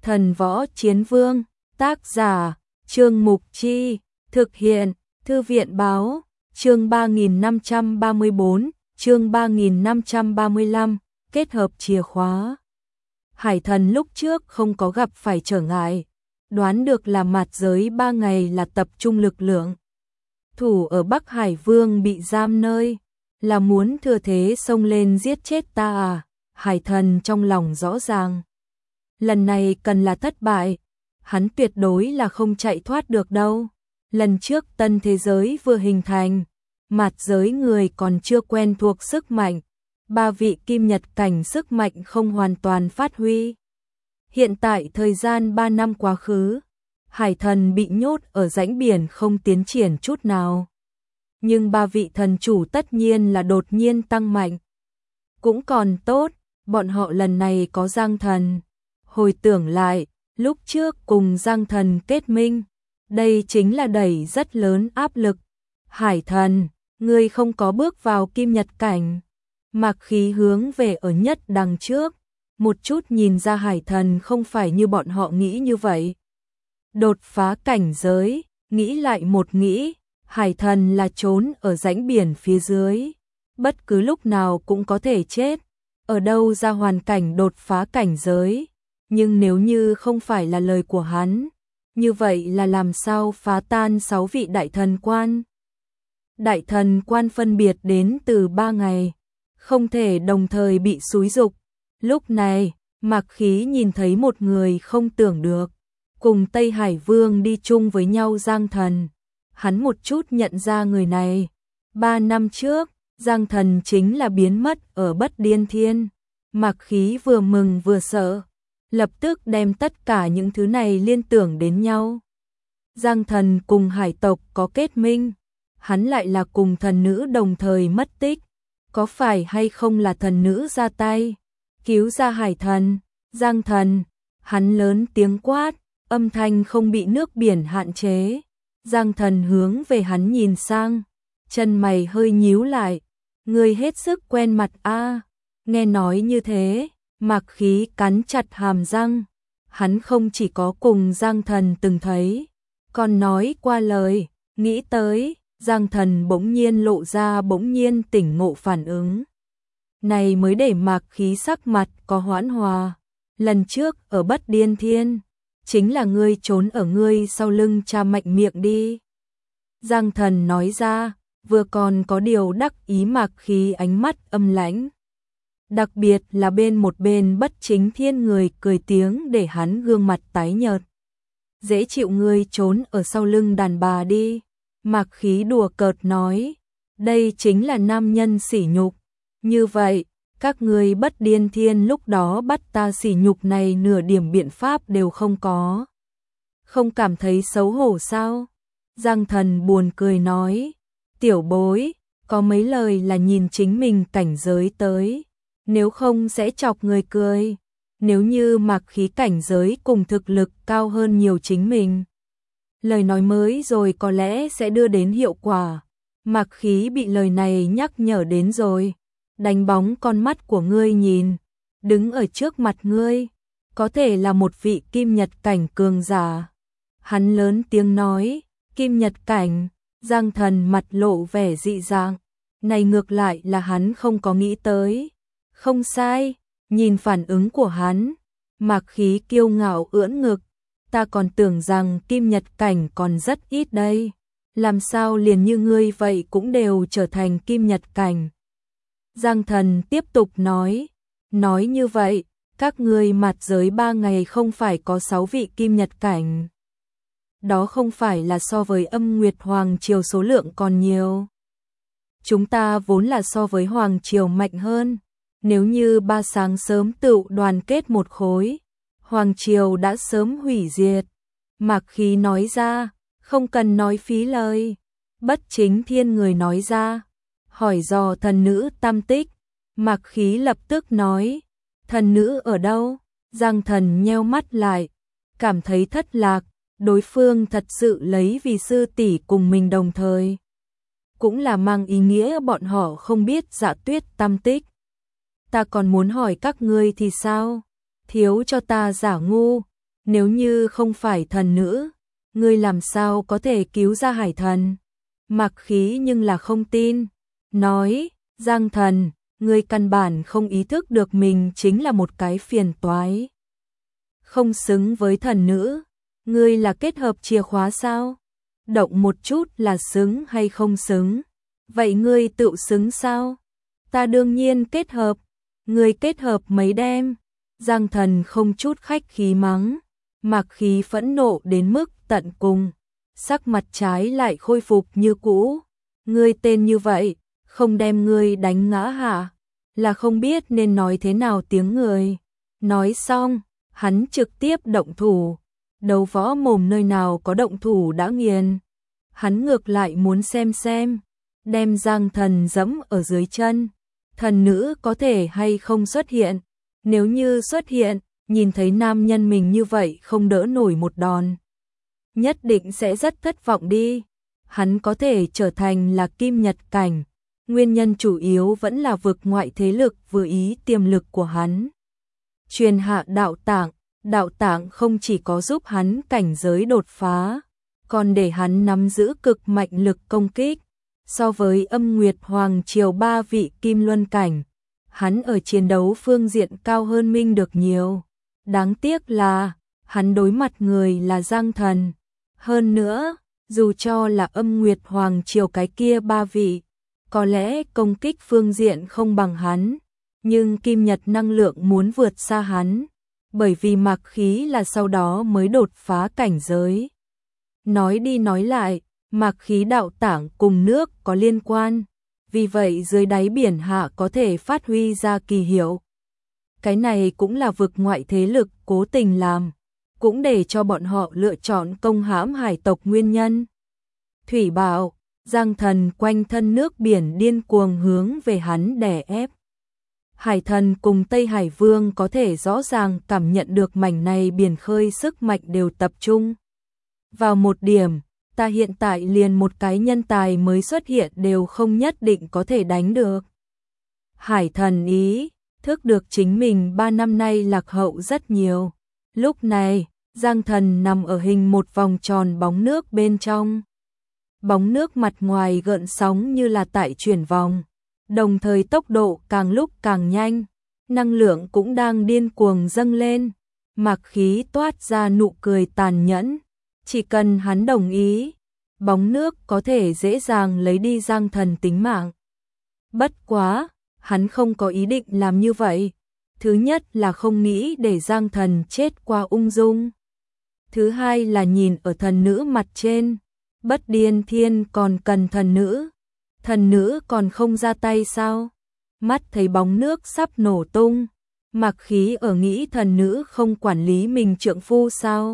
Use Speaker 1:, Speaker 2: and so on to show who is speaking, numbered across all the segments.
Speaker 1: Thần Võ Chiến Vương, tác giả, Trương Mục Chi, thực hiện, Thư viện Báo, chương 3534, chương 3535, kết hợp chìa khóa. Hải Thần lúc trước không có gặp phải trở ngại, đoán được là mạt giới 3 ngày là tập trung lực lượng. Thủ ở Bắc Hải Vương bị giam nơi, là muốn thừa thế xông lên giết chết ta à? Hải Thần trong lòng rõ ràng. Lần này cần là thất bại, hắn tuyệt đối là không chạy thoát được đâu. Lần trước tân thế giới vừa hình thành, mạt giới người còn chưa quen thuộc sức mạnh, 3 vị kim nhật cảnh sức mạnh không hoàn toàn phát huy. Hiện tại thời gian 3 năm quá khứ, Hải Thần bị nhốt ở rãnh biển không tiến triển chút nào. Nhưng 3 vị thần chủ tất nhiên là đột nhiên tăng mạnh. Cũng còn tốt, bọn họ lần này có Giang Thần. Hồi tưởng lại, lúc trước cùng Giang Thần kết minh, đây chính là đẩy rất lớn áp lực. Hải Thần, ngươi không có bước vào kim nhật cảnh. Mạc Khí hướng về ở nhất đằng trước, một chút nhìn ra Hải Thần không phải như bọn họ nghĩ như vậy. Đột phá cảnh giới, nghĩ lại một nghĩ, Hải Thần là trốn ở rãnh biển phía dưới, bất cứ lúc nào cũng có thể chết, ở đâu ra hoàn cảnh đột phá cảnh giới. Nhưng nếu như không phải là lời của hắn, như vậy là làm sao phá tan 6 vị đại thần quan? Đại thần quan phân biệt đến từ 3 ngày, không thể đồng thời bị xúi dục. Lúc này, Mạc Khí nhìn thấy một người không tưởng được, cùng Tây Hải Vương đi chung với nhau Giang Thần. Hắn một chút nhận ra người này. 3 năm trước, Giang Thần chính là biến mất ở Bất Điên Thiên. Mạc Khí vừa mừng vừa sợ, lập tức đem tất cả những thứ này liên tưởng đến nhau. Giang Thần cùng hải tộc có kết minh, hắn lại là cùng thần nữ đồng thời mất tích. Có phải hay không là thần nữ ra tay, cứu ra Hải Thần? Giang Thần, hắn lớn tiếng quát, âm thanh không bị nước biển hạn chế. Giang Thần hướng về hắn nhìn sang, chân mày hơi nhíu lại. Ngươi hết sức quen mặt a. Nghe nói như thế, Mạc Khí cắn chặt hàm răng. Hắn không chỉ có cùng Giang Thần từng thấy, còn nói qua lời, nghĩ tới. Giang Thần bỗng nhiên lộ ra bỗng nhiên tỉnh ngộ phản ứng. Này mới để Mạc Khí sắc mặt có hoãn hòa. Lần trước ở Bất Điên Thiên, chính là ngươi trốn ở ngươi sau lưng cha mạnh miệng đi. Giang Thần nói ra, vừa còn có điều đắc ý. Mạc Khí ánh mắt âm lãnh. Đặc biệt là một bên Bất Chính Thiên người cười tiếng để hắn gương mặt tái nhợt. Dễ chịu ngươi trốn ở sau lưng đàn bà đi. Mạc Khí đùa cợt nói, đây chính là nam nhân sỉ nhục. Như vậy, các ngươi Bất Điên Thiên lúc đó bắt ta sỉ nhục này nửa điểm biện pháp đều không có. Không cảm thấy xấu hổ sao? Giang Thần buồn cười nói, tiểu bối, có mấy lời là nhìn chính mình cảnh giới tới, nếu không sẽ chọc người cười. Nếu như Mạc Khí cảnh giới cùng thực lực cao hơn nhiều chính mình, lời nói mới rồi có lẽ sẽ đưa đến hiệu quả. Mạc Khí bị lời này nhắc nhở đến rồi. Đánh bóng con mắt của ngươi nhìn, đứng ở trước mặt ngươi, có thể là một vị kim nhật cảnh cường giả. Hắn lớn tiếng nói, kim nhật cảnh. Giang Thần mặt lộ vẻ dị dạng. Này ngược lại là hắn không có nghĩ tới. Không sai, nhìn phản ứng của hắn, Mạc Khí kiêu ngạo ưỡn ngực. Ta còn tưởng rằng kim nhật cảnh còn rất ít đây. Làm sao liền như ngươi vậy cũng đều trở thành kim nhật cảnh. Giang Thần tiếp tục nói như vậy, các ngươi mạt giới 3 ngày không phải có 6 vị kim nhật cảnh. Đó không phải là so với Âm Nguyệt Hoàng Triều số lượng còn nhiều. Chúng ta vốn là so với Hoàng Triều mạnh hơn. Nếu như 3 sáng sớm tựu đoàn kết một khối, Hoàng Triều đã sớm hủy diệt. Mạc Khí nói ra, không cần nói phí lời. Bất Chính Thiên người nói ra, hỏi dò thần nữ tam tích. Mạc Khí lập tức nói, thần nữ ở đâu? Giang Thần nheo mắt lại, cảm thấy thất lạc. Đối phương thật sự lấy vì sư tỷ cùng mình đồng thời, cũng là mang ý nghĩa bọn họ không biết Dạ Tuyết tam tích. Ta còn muốn hỏi các ngươi thì sao? Thiếu cho ta giả ngu. nếu như không phải thần nữ, ngươi làm sao có thể cứu ra hải thần? Mạc Khí nhưng là không tin, nói, Giang Thần, ngươi căn bản không ý thức được mình chính là một cái phiền toái. Không xứng với thần nữ, ngươi là kết hợp chìa khóa sao? Động một chút là xứng hay không xứng? Vậy ngươi tự xứng sao? Ta đương nhiên kết hợp, ngươi kết hợp mấy đêm. Giang Thần không chút khách khí mắng, Mạc Khí phẫn nộ đến mức tận cùng, sắc mặt trái lại khôi phục như cũ. Ngươi tên như vậy, không đem ngươi đánh ngã hả? Là không biết nên nói thế nào tiếng người. Nói xong, hắn trực tiếp động thủ. Đấu võ mồm nơi nào có động thủ đã nghiền. Hắn ngược lại muốn xem, đem Giang Thần dẫm ở dưới chân. Thần nữ có thể hay không xuất hiện? Nếu như xuất hiện, nhìn thấy nam nhân mình như vậy không đỡ nổi một đòn, nhất định sẽ rất thất vọng đi. Hắn có thể trở thành là kim nhật cảnh, nguyên nhân chủ yếu vẫn là vực ngoại thế lực vừa ý tiềm lực của hắn. Truyền hạ đạo tạng không chỉ có giúp hắn cảnh giới đột phá, còn để hắn nắm giữ cực mạnh lực công kích. So với Âm Nguyệt Hoàng Triều 3 vị kim luân cảnh, hắn ở chiến đấu phương diện cao hơn Minh được nhiều. Đáng tiếc là, hắn đối mặt người là Giang Thần. Hơn nữa, dù cho là Âm Nguyệt Hoàng Triều cái kia 3 vị, có lẽ công kích phương diện không bằng hắn, nhưng kim nhật năng lượng muốn vượt xa hắn, bởi vì Mạc Khí là sau đó mới đột phá cảnh giới. Nói đi nói lại, Mạc Khí đạo tảng cùng nước có liên quan, vì vậy dưới đáy biển hạ có thể phát huy ra kỳ hiệu. Cái này cũng là vực ngoại thế lực cố tình làm, cũng để cho bọn họ lựa chọn công hãm hải tộc nguyên nhân. Thủy Bảo, Giang Thần quanh thân nước biển điên cuồng hướng về hắn đè ép. Hải Thần cùng Tây Hải Vương có thể rõ ràng cảm nhận được mảnh này biển khơi sức mạnh đều tập trung vào một điểm. Ta hiện tại liền một cái nhân tài mới xuất hiện đều không nhất định có thể đánh được. Hải Thần ý thức được chính mình 3 năm nay lạc hậu rất nhiều. Lúc này, Giang Thần nằm ở hình một vòng tròn bóng nước bên trong. Bóng nước mặt ngoài gợn sóng như là tại chuyển vòng, đồng thời tốc độ càng lúc càng nhanh, năng lượng cũng đang điên cuồng dâng lên. Mạc Khí toát ra nụ cười tàn nhẫn, chỉ cần hắn đồng ý, bóng nước có thể dễ dàng lấy đi Giang Thần tính mạng. Bất quá, hắn không có ý định làm như vậy. Thứ nhất là không nghĩ để Giang Thần chết qua ung dung. Thứ hai là nhìn ở thần nữ mặt trên, Bất Điên Thiên còn cần thần nữ còn không ra tay sao? Mắt thấy bóng nước sắp nổ tung, Mạc Khí ở nghĩ thần nữ không quản lý mình trượng phu sao?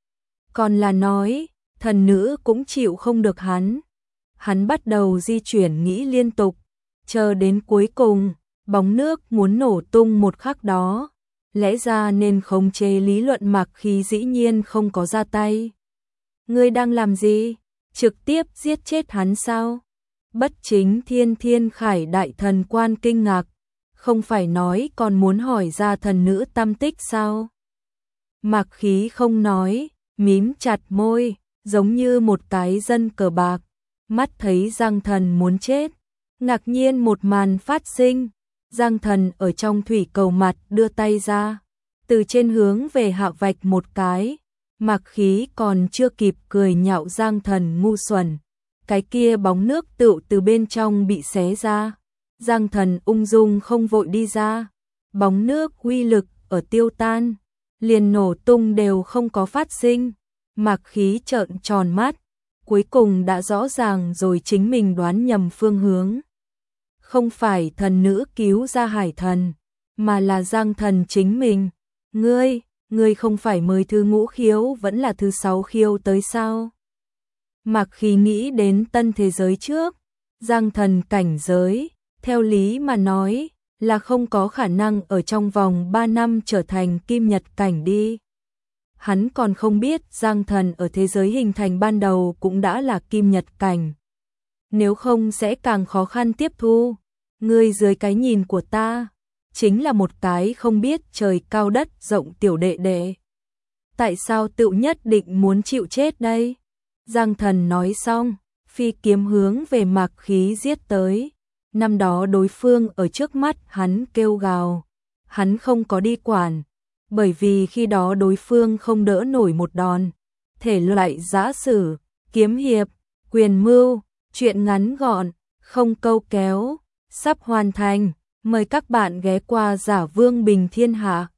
Speaker 1: Còn là nói, thần nữ cũng chịu không được hắn. Hắn bắt đầu di chuyển nghĩ liên tục, chờ đến cuối cùng, bóng nước muốn nổ tung một khắc đó. Lẽ ra nên khống chế lý luận Mạc Khí dĩ nhiên không có ra tay. Ngươi đang làm gì? Trực tiếp giết chết hắn sao? Bất Chính Thiên Khải đại thần quan kinh ngạc, không phải nói còn muốn hỏi ra thần nữ tâm tích sao? Mạc Khí không nói, mím chặt môi, giống như một cái dân cờ bạc, mắt thấy Giang Thần muốn chết. Ngạc nhiên một màn phát sinh, Giang Thần ở trong thủy cầu mặt đưa tay ra, từ trên hướng về hạ vạch một cái. Mạc Khí còn chưa kịp cười nhạo Giang Thần ngu xuẩn, cái kia bóng nước tựu từ bên trong bị xé ra. Giang Thần ung dung không vội đi ra, bóng nước uy lực ở tiêu tan, liền nổ tung đều không có phát sinh. Mạc Khí trợn tròn mắt, cuối cùng đã rõ ràng rồi chính mình đoán nhầm phương hướng. Không phải thần nữ cứu ra Hải Thần, mà là Giang Thần chính mình. Ngươi không phải mới thứ ngũ khiếu vẫn là thứ 6 khiếu tới sao? Mạc Khí nghĩ đến tân thế giới trước, Giang Thần cảnh giới, theo lý mà nói, là không có khả năng ở trong vòng 3 năm trở thành kim nhật cảnh đi. Hắn còn không biết Giang Thần ở thế giới hình thành ban đầu cũng đã là kim nhật cảnh. Nếu không sẽ càng khó khăn tiếp thu. Ngươi dưới cái nhìn của ta, chính là một cái không biết trời cao đất rộng tiểu đệ đệ. tại sao tự nhất định muốn chịu chết đây? Giang Thần nói xong, phi kiếm hướng về Mạc Khí giết tới. Năm đó đối phương ở trước mắt hắn kêu gào, hắn không có đi quản, bởi vì khi đó đối phương không đỡ nổi một đòn. Thể loại giã sử, kiếm hiệp, quyền mưu, truyện ngắn gọn, không câu kéo, sắp hoàn thành. Mời các bạn ghé qua Giả Vương Bình Thiên Hạ.